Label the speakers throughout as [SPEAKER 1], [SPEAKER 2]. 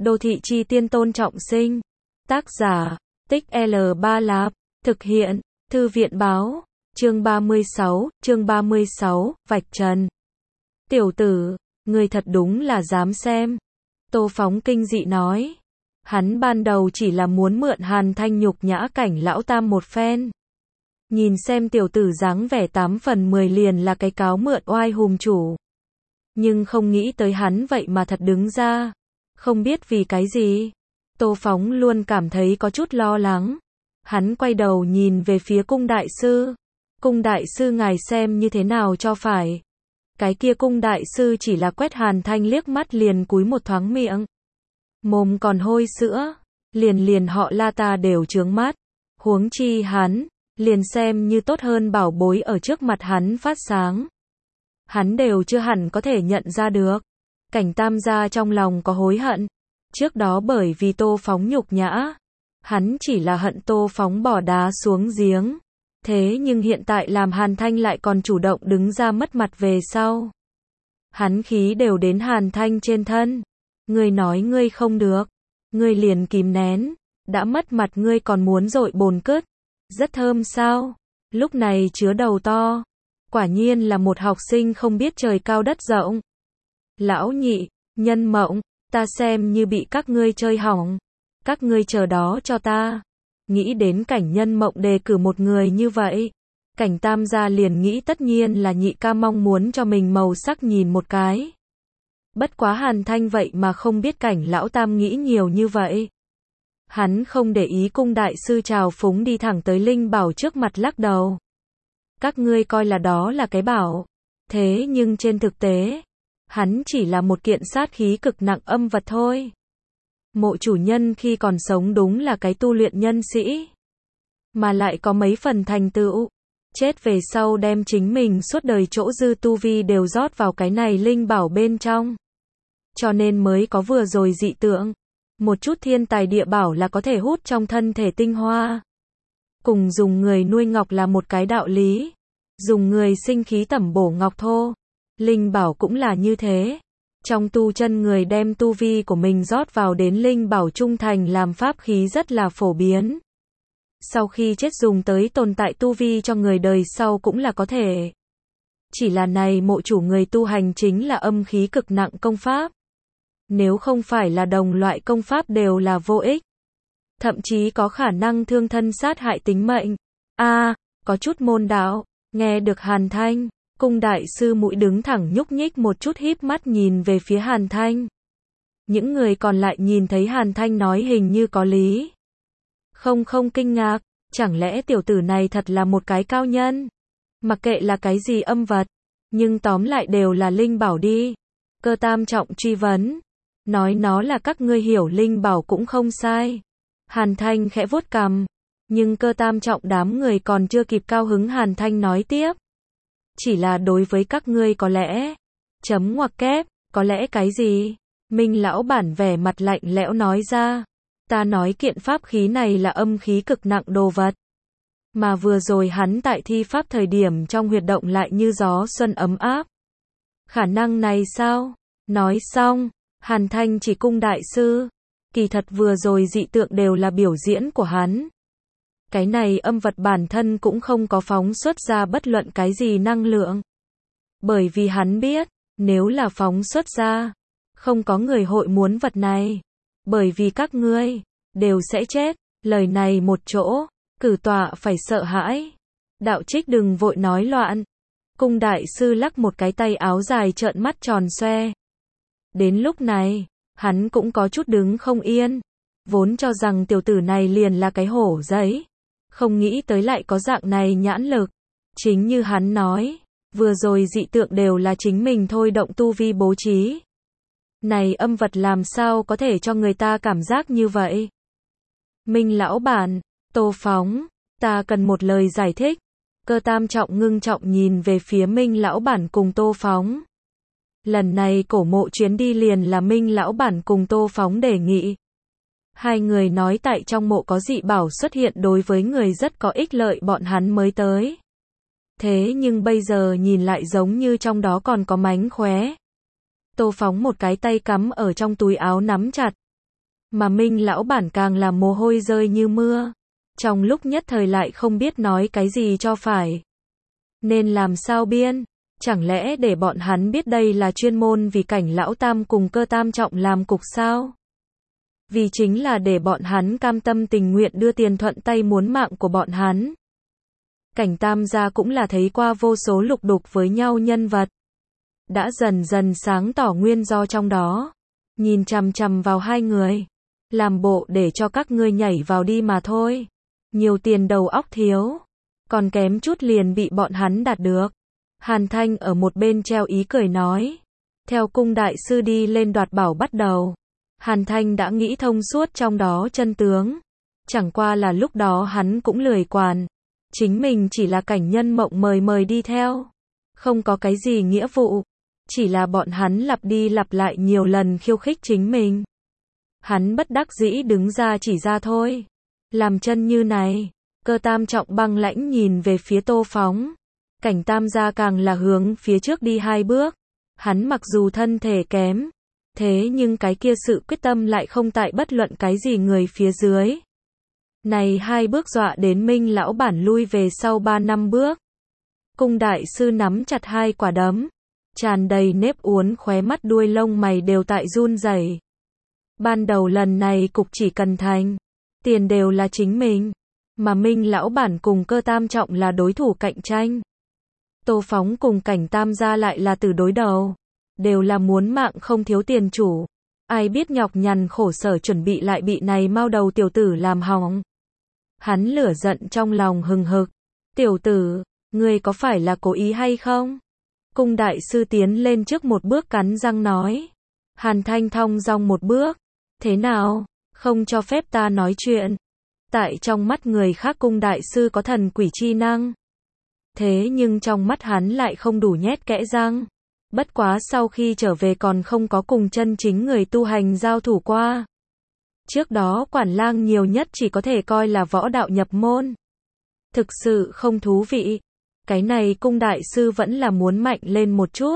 [SPEAKER 1] Đô thị chi tiên Tôn Trọng Sinh. Tác giả, Tích L Ba Lạp. Thực hiện, Thư viện báo. Chương 36, Vạch Trần. Tiểu tử, người thật đúng là dám xem. Tô Phóng kinh dị nói. Hắn ban đầu chỉ là muốn mượn Hàn Thanh nhục nhã Cảnh lão tam một phen. Nhìn xem tiểu tử dáng vẻ 8 phần 10 liền là cái cáo mượn oai hùm chủ. Nhưng không nghĩ tới hắn vậy mà thật đứng ra. Không biết vì cái gì. Tô Phóng luôn cảm thấy có chút lo lắng. Hắn quay đầu nhìn về phía cung đại sư. Cung đại sư ngài xem như thế nào cho phải. Cái kia cung đại sư chỉ là quét Hàn Thanh liếc mắt liền cúi một thoáng miệng. Mồm còn hôi sữa. Liền họ La ta đều trướng mắt. Huống chi hắn, liền xem như tốt hơn bảo bối ở trước mặt hắn phát sáng. Hắn đều chưa hẳn có thể nhận ra được. Cảnh Tam gia trong lòng có hối hận. Trước đó bởi vì Tô Phóng nhục nhã. Hắn chỉ là hận Tô Phóng bỏ đá xuống giếng. Thế nhưng hiện tại làm Hàn Thanh lại còn chủ động đứng ra mất mặt về sau. Hắn khí đều đến Hàn Thanh trên thân. Ngươi nói ngươi không được. Ngươi liền kìm nén. Đã mất mặt ngươi còn muốn dội bồn cứt. Rất thơm sao? Lúc này chứa đầu to. Quả nhiên là một học sinh không biết trời cao đất rộng. Lão nhị, Nhân Mộng, ta xem như bị các ngươi chơi hỏng. Các ngươi chờ đó cho ta. Nghĩ đến cảnh Nhân Mộng đề cử một người như vậy. Cảnh Tam gia liền nghĩ tất nhiên là nhị ca mong muốn cho mình màu sắc nhìn một cái. Bất quá Hàn Thanh vậy mà không biết cảnh lão tam nghĩ nhiều như vậy. Hắn không để ý cung đại sư trào phúng đi thẳng tới Linh Bảo trước mặt lắc đầu. Các ngươi coi là đó là cái bảo. Thế nhưng trên thực tế, hắn chỉ là một kiện sát khí cực nặng âm vật thôi. Mộ chủ nhân khi còn sống đúng là cái tu luyện nhân sĩ. Mà lại có mấy phần thành tựu. Chết về sau đem chính mình suốt đời chỗ dư tu vi đều rót vào cái này Linh Bảo bên trong. Cho nên mới có vừa rồi dị tượng. Một chút thiên tài địa bảo là có thể hút trong thân thể tinh hoa. Cùng dùng người nuôi ngọc là một cái đạo lý. Dùng người sinh khí tẩm bổ ngọc thô. Linh bảo cũng là như thế. Trong tu chân người đem tu vi của mình rót vào đến linh bảo trung thành làm pháp khí rất là phổ biến. Sau khi chết dùng tới tồn tại tu vi cho người đời sau cũng là có thể. Chỉ là này mộ chủ người tu hành chính là âm khí cực nặng công pháp. Nếu không phải là đồng loại công pháp đều là vô ích. Thậm chí có khả năng thương thân sát hại tính mệnh. Có chút môn đạo. Nghe được Hàn Thanh, cung đại sư mũi đứng thẳng nhúc nhích một chút híp mắt nhìn về phía Hàn Thanh. Những người còn lại nhìn thấy Hàn Thanh nói hình như có lý. Không kinh ngạc, chẳng lẽ tiểu tử này thật là một cái cao nhân? Mặc kệ là cái gì âm vật, nhưng tóm lại đều là linh bảo đi. Cơ Tam trọng truy vấn. Nói nó là các ngươi hiểu linh bảo cũng không sai. Hàn Thanh khẽ vuốt cằm. Nhưng Cơ Tam trọng đám người còn chưa kịp cao hứng Hàn Thanh nói tiếp. Chỉ là đối với các ngươi có lẽ. Chấm ngoặc kép, có lẽ cái gì? Minh lão bản vẻ mặt lạnh lẽo nói ra. Ta nói kiện pháp khí này là âm khí cực nặng đồ vật. Mà vừa rồi hắn tại thi pháp thời điểm trong huyệt động lại như gió xuân ấm áp. Khả năng này sao? Nói xong, Hàn Thanh chỉ cung đại sư. Kỳ thật vừa rồi dị tượng đều là biểu diễn của hắn. Cái này âm vật bản thân cũng không có phóng xuất ra bất luận cái gì năng lượng. Bởi vì hắn biết, nếu là phóng xuất ra, không có người hội muốn vật này. Bởi vì các ngươi, đều sẽ chết. Lời này một chỗ, cử tọa phải sợ hãi. Đạo trích đừng vội nói loạn. Cung đại sư lắc một cái tay áo dài trợn mắt tròn xoe. Đến lúc này, hắn cũng có chút đứng không yên. Vốn cho rằng tiểu tử này liền là cái hổ giấy. Không nghĩ tới lại có dạng này nhãn lực. Chính như hắn nói, vừa rồi dị tượng đều là chính mình thôi động tu vi bố trí. Này âm vật làm sao có thể cho người ta cảm giác như vậy? Minh lão bản, Tô Phóng, ta cần một lời giải thích. Cơ Tam trọng ngưng trọng nhìn về phía Minh lão bản cùng Tô Phóng. Lần này cổ mộ chuyến đi liền là Minh lão bản cùng Tô Phóng đề nghị. Hai người nói tại trong mộ có dị bảo xuất hiện đối với người rất có ích lợi bọn hắn mới tới. Thế nhưng bây giờ nhìn lại giống như trong đó còn có mánh khóe. Tô Phóng một cái tay cắm ở trong túi áo nắm chặt. Mà Minh lão bản càng là mồ hôi rơi như mưa. Trong lúc nhất thời lại không biết nói cái gì cho phải. Nên làm sao biên? Chẳng lẽ để bọn hắn biết đây là chuyên môn vì Cảnh lão tam cùng Cơ tam trọng làm cục sao? Vì chính là để bọn hắn cam tâm tình nguyện đưa tiền thuận tay muốn mạng của bọn hắn. Cảnh tam gia cũng là thấy qua vô số lục đục với nhau nhân vật. Đã dần dần sáng tỏ nguyên do trong đó. Nhìn chằm chằm vào hai người. Làm bộ để cho các ngươi nhảy vào đi mà thôi. Nhiều tiền đầu óc thiếu. Còn kém chút liền bị bọn hắn đạt được. Hàn Thanh ở một bên treo ý cười nói. Theo cung đại sư đi lên đoạt bảo bắt đầu. Hàn Thanh đã nghĩ thông suốt trong đó chân tướng. Chẳng qua là lúc đó hắn cũng lười quản. Chính mình chỉ là cảnh nhân mộng mời đi theo. Không có cái gì nghĩa vụ. Chỉ là bọn hắn lặp đi lặp lại nhiều lần khiêu khích chính mình. Hắn bất đắc dĩ đứng ra chỉ ra thôi. Làm chân như này. Cơ tam trọng băng lãnh nhìn về phía Tô Phóng. Cảnh tam gia càng là hướng phía trước đi 2 bước. Hắn mặc dù thân thể kém. Thế nhưng cái kia sự quyết tâm lại không tại bất luận cái gì người phía dưới. Này 2 bước dọa đến Minh lão bản lui về sau 3-5 bước. Cung đại sư nắm chặt 2 quả đấm. Tràn đầy nếp uốn khóe mắt đuôi lông mày đều tại run rẩy. Ban đầu lần này cục chỉ cần thành. Tiền đều là chính mình. Mà Minh lão bản cùng Cơ tam trọng là đối thủ cạnh tranh. Tô Phóng cùng Cảnh tam gia lại là từ đối đầu. Đều là muốn mạng không thiếu tiền chủ. Ai biết nhọc nhằn khổ sở chuẩn bị lại bị này mau đầu tiểu tử làm hỏng. Hắn lửa giận trong lòng hừng hực. Tiểu tử, ngươi có phải là cố ý hay không? Cung đại sư tiến lên trước một bước cắn răng nói. Hàn Thanh thong dong một bước. Thế nào? Không cho phép ta nói chuyện. Tại trong mắt người khác cung đại sư có thần quỷ chi năng. Thế nhưng trong mắt hắn lại không đủ nhét kẽ răng. Bất quá sau khi trở về còn không có cùng chân chính người tu hành giao thủ qua. Trước đó quản lang nhiều nhất chỉ có thể coi là võ đạo nhập môn. Thực sự không thú vị. Cái này cung đại sư vẫn là muốn mạnh lên một chút.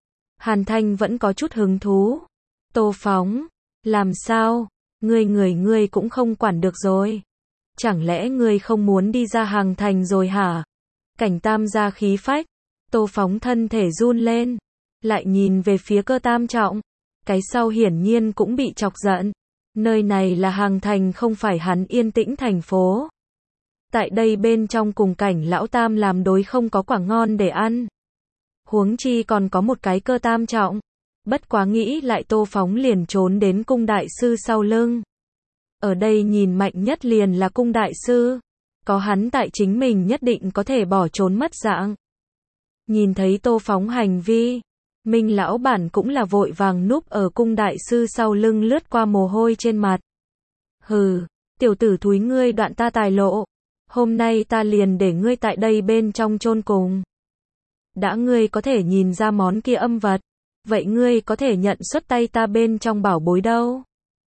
[SPEAKER 1] Hàn Thanh vẫn có chút hứng thú. Tô Phóng, làm sao? Ngươi cũng không quản được rồi. Chẳng lẽ ngươi không muốn đi ra hàng thành rồi hả? Cảnh tam gia khí phách. Tô Phóng thân thể run lên. Lại nhìn về phía Cơ tam trọng. Cái sau hiển nhiên cũng bị chọc giận. Nơi này là hàng thành không phải hắn yên tĩnh thành phố. Tại đây bên trong cùng Cảnh lão tam làm đối không có quả ngon để ăn. Huống chi còn có một cái Cơ tam trọng. Bất quá nghĩ lại Tô Phóng liền trốn đến cung đại sư sau lưng. Ở đây nhìn mạnh nhất liền là cung đại sư. Có hắn tại chính mình nhất định có thể bỏ trốn mất dạng. Nhìn thấy Tô Phóng hành vi. Minh lão bản cũng là vội vàng núp ở cung đại sư sau lưng lướt qua mồ hôi trên mặt. Hừ, tiểu tử thúi ngươi đoạn ta tài lộ. Hôm nay ta liền để ngươi tại đây bên trong chôn cùng. Đã ngươi có thể nhìn ra món kia âm vật. Vậy ngươi có thể nhận xuất tay ta bên trong bảo bối đâu?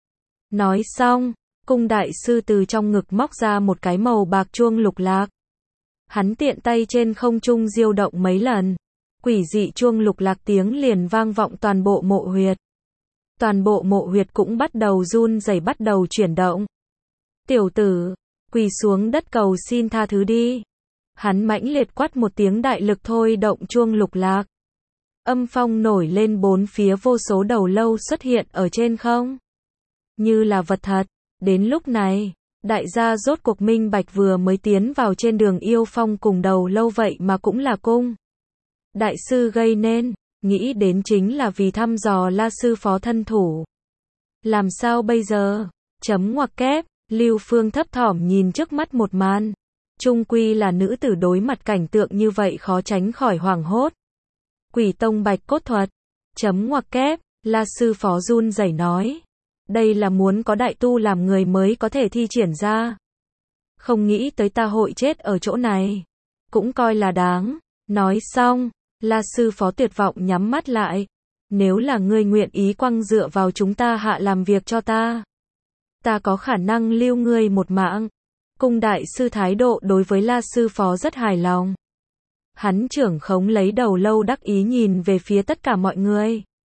[SPEAKER 1] Nói xong, cung đại sư từ trong ngực móc ra một cái màu bạc chuông lục lạc. Hắn tiện tay trên không trung diêu động mấy lần. Quỷ dị chuông lục lạc tiếng liền vang vọng toàn bộ mộ huyệt. Toàn bộ mộ huyệt cũng bắt đầu run rẩy bắt đầu chuyển động. Tiểu tử, quỳ xuống đất cầu xin tha thứ đi. Hắn mãnh liệt quát một tiếng đại lực thôi động chuông lục lạc. Âm phong nổi lên bốn phía vô số đầu lâu xuất hiện ở trên không. Như là vật thật. Đến lúc này, đại gia rốt cuộc minh bạch vừa mới tiến vào trên đường yêu phong cùng đầu lâu vậy mà cũng là cung. Đại sư gây nên, nghĩ đến chính là vì thăm dò La sư phó thân thủ. Làm sao bây giờ? Chấm ngoặc kép, Lưu Phương thấp thỏm nhìn trước mắt một màn. Chung quy là nữ tử đối mặt cảnh tượng như vậy khó tránh khỏi hoảng hốt. Quỷ tông bạch cốt thuật. Chấm ngoặc kép, La sư phó run rẩy nói. Đây là muốn có đại tu làm người mới có thể thi triển ra. Không nghĩ tới ta hội chết ở chỗ này. Cũng coi là đáng. Nói xong, La sư phó tuyệt vọng nhắm mắt lại. Nếu là ngươi nguyện ý quăng dựa vào chúng ta hạ làm việc cho ta. Ta có khả năng lưu ngươi một mạng. Cung đại sư thái độ đối với La sư phó rất hài lòng. Hắn trưởng khống lấy đầu lâu đắc ý nhìn về phía tất cả mọi người.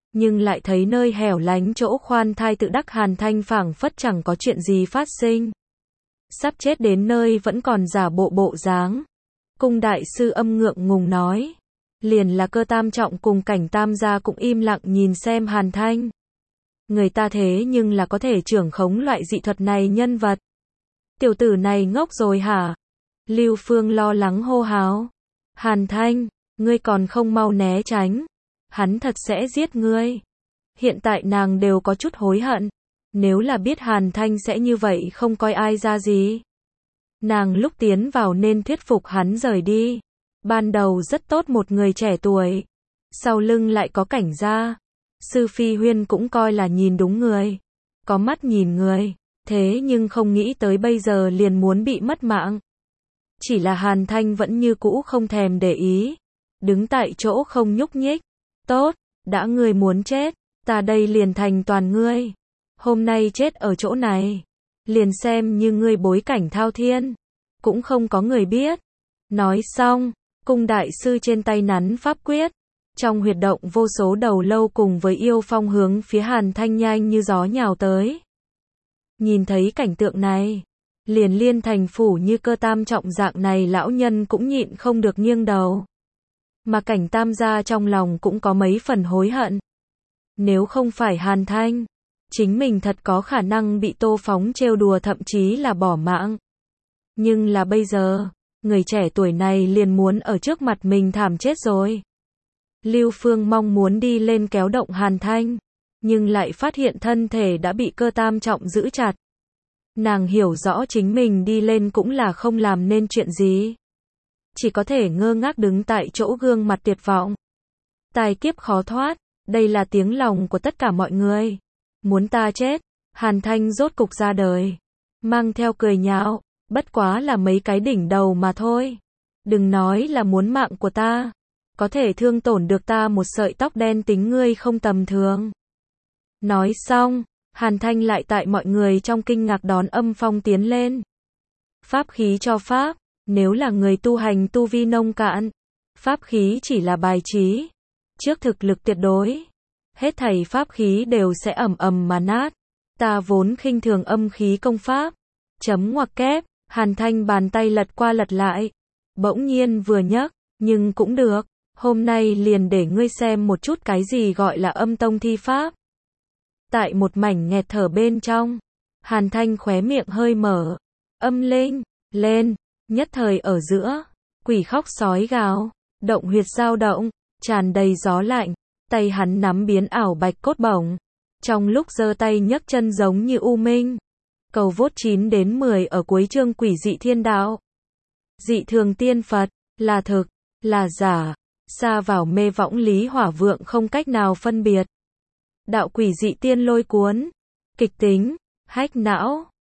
[SPEAKER 1] nhưng lại thấy nơi hẻo lánh chỗ khoan thai tự đắc Hàn Thanh phảng phất chẳng có chuyện gì phát sinh. Sắp chết đến nơi vẫn còn giả bộ bộ dáng. Cung đại sư âm ngượng ngùng nói. Liền là Cơ Tam Trọng cùng Cảnh Tam gia cũng im lặng nhìn xem Hàn Thanh. Người ta thế nhưng là có thể trưởng khống loại dị thuật này nhân vật. Tiểu tử này ngốc rồi hả? Lưu Phương lo lắng hô hào. Hàn Thanh, ngươi còn không mau né tránh. Hắn thật sẽ giết ngươi. Hiện tại nàng đều có chút hối hận. Nếu là biết Hàn Thanh sẽ như vậy không coi ai ra gì. Nàng lúc tiến vào nên thuyết phục hắn rời đi. Ban đầu rất tốt một người trẻ tuổi. Sau lưng lại có Cảnh gia. Sư Phi Huyên cũng coi là nhìn đúng người. Có mắt nhìn người. Thế nhưng không nghĩ tới bây giờ liền muốn bị mất mạng. Chỉ là Hàn Thanh vẫn như cũ không thèm để ý. Đứng tại chỗ không nhúc nhích. Tốt, đã ngươi muốn chết. Ta đây liền thành toàn ngươi. Hôm nay chết ở chỗ này. Liền xem như ngươi bối cảnh thao thiên. Cũng không có người biết. Nói xong, cung đại sư trên tay nắn pháp quyết. Trong huyệt động vô số đầu lâu cùng với yêu phong hướng phía Hàn Thanh nhanh như gió nhào tới. Nhìn thấy cảnh tượng này, liền Liên Thành phủ như Cơ Tam Trọng dạng này lão nhân cũng nhịn không được nghiêng đầu. Mà Cảnh Tam gia trong lòng cũng có mấy phần hối hận. Nếu không phải Hàn Thanh, chính mình thật có khả năng bị Tô Phóng trêu đùa thậm chí là bỏ mạng. Nhưng là bây giờ, người trẻ tuổi này liền muốn ở trước mặt mình thảm chết rồi. Lưu Phương mong muốn đi lên kéo động Hàn Thanh, nhưng lại phát hiện thân thể đã bị Cơ Tam Trọng giữ chặt. Nàng hiểu rõ chính mình đi lên cũng là không làm nên chuyện gì. Chỉ có thể ngơ ngác đứng tại chỗ gương mặt tuyệt vọng. Tai kiếp khó thoát, đây là tiếng lòng của tất cả mọi người. Muốn ta chết, Hàn Thanh rốt cục ra đời. Mang theo cười nhạo, bất quá là mấy cái đỉnh đầu mà thôi. Đừng nói là muốn mạng của ta. Có thể thương tổn được ta một sợi tóc đen tính ngươi không tầm thường. Nói xong, Hàn Thanh lại tại mọi người trong kinh ngạc đón âm phong tiến lên. Pháp khí cho pháp, nếu là người tu hành tu vi nông cạn, pháp khí chỉ là bài trí. Trước thực lực tuyệt đối, hết thảy pháp khí đều sẽ ầm ầm mà nát. Ta vốn khinh thường âm khí công pháp. Chấm ngoặc kép, Hàn Thanh bàn tay lật qua lật lại. Bỗng nhiên vừa nhấc, nhưng cũng được. Hôm nay liền để ngươi xem một chút cái gì gọi là âm tông thi pháp. Tại một mảnh nghẹt thở bên trong, Hàn Thanh khóe miệng hơi mở. Âm linh, lên, nhất thời ở giữa, quỷ khóc sói gào, động huyệt dao động, tràn đầy gió lạnh, tay hắn nắm biến ảo bạch cốt bổng. Trong lúc giơ tay nhấc chân giống như u minh. Cầu vốt 9 đến 10 ở cuối chương Quỷ dị thiên đạo. Dị thường tiên Phật, là thực, là giả, xa vào mê võng lý hỏa vượng không cách nào phân biệt. Đạo quỷ dị tiên lôi cuốn, kịch tính, hách não.